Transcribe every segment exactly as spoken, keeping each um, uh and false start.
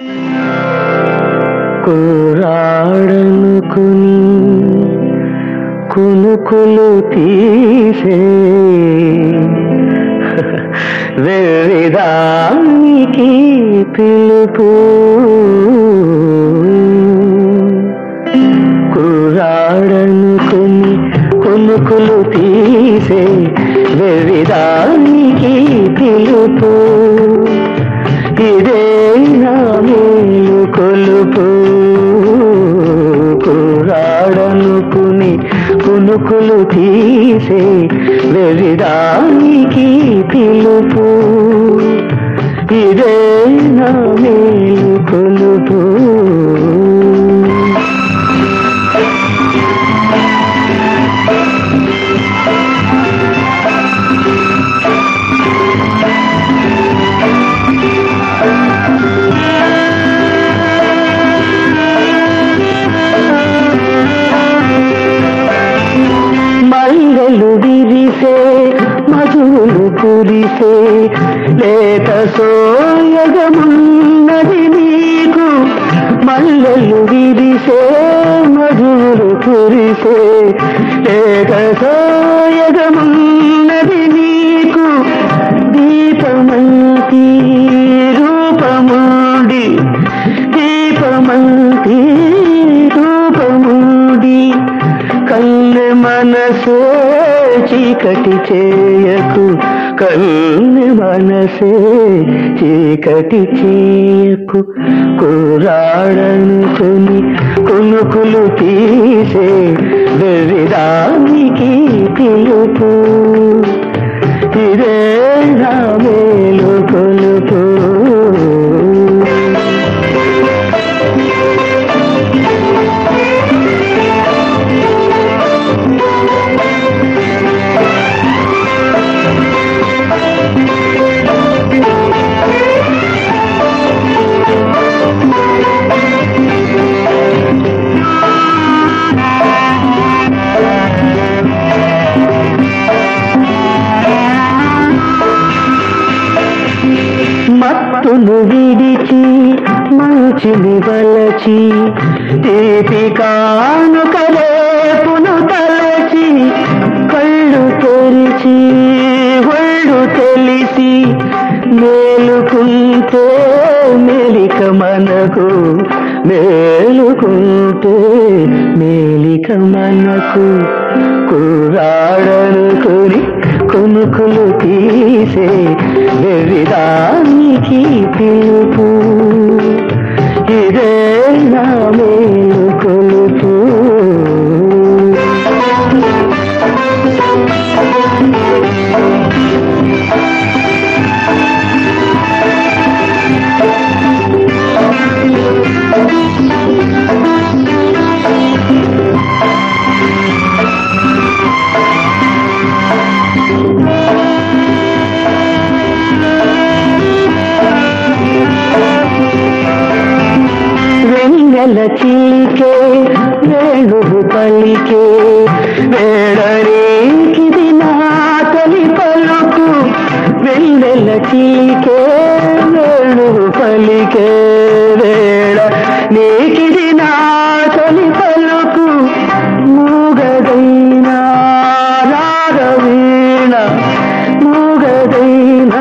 కూరాడనుకుని కునుకులు తీసే వెర్రిదానికి పిలుపు. కూరాడనుకుని కునుకులు తీసే వెర్రిదానికి పిలుపు. ఇదే నా మేలు కొలుపు. కూరాడనుకుని కునుకులు తీసే వెర్రిదానికి పిలుపు. ఇదే నా మేలు కొలుపు. మల్లెలు విరిసే మధువులు కురిసే లేత సోయగమున్నది నీకు. మల్లెలు విరిసే మధువులు కురిసే లేత సోయగమున్నది నీకు. దీపమంతి రూపముండి దీపమంతి రూపముండి కన్నె మనసే చీకటి చేయకు. కన్నె మనసే చీకటి చేయకు. కూరాడనుకుని కునుకులు తీసే వెర్రిదానికి పిలుపు. ఇదే నా మేలు కొలుపు. మత్తును విడిచి మంచిని వలచి తీపి కానుకలేపును తలచి కళ్ళు తెరిచి ఒళ్ళు తెలిసి మేలుకుంటే మేలిక మనకు. మేలుకుంటే మేలిక మనకు. కూరాడనుకుని కునుకులు తీసే వెర్రిదానికి పిలుపు. ఇదే నా మేలు కొలుపు. వెన్నెల చిలికే వేణువు పలికే వేళనేకిది నా తొలి పలుకు. వెన్నెల చిలికే వేణువు పలికే వేళ నీకిది నా తొలి పలుకు. మూగదైనా రాగవీణ మూగదైనా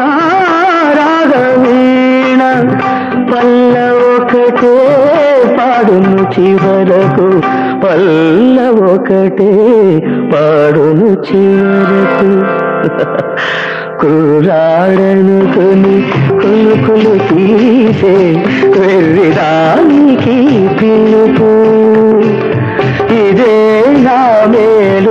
రాగవీణ పల్ల ఒకటే పాడును చివరకు. పల్ల ఒకటే పాడును చివరకు. కూరాడనుకుని కునుకులు తీసే వెర్రిదానికి పిలుపు. ఇదే నా మేలు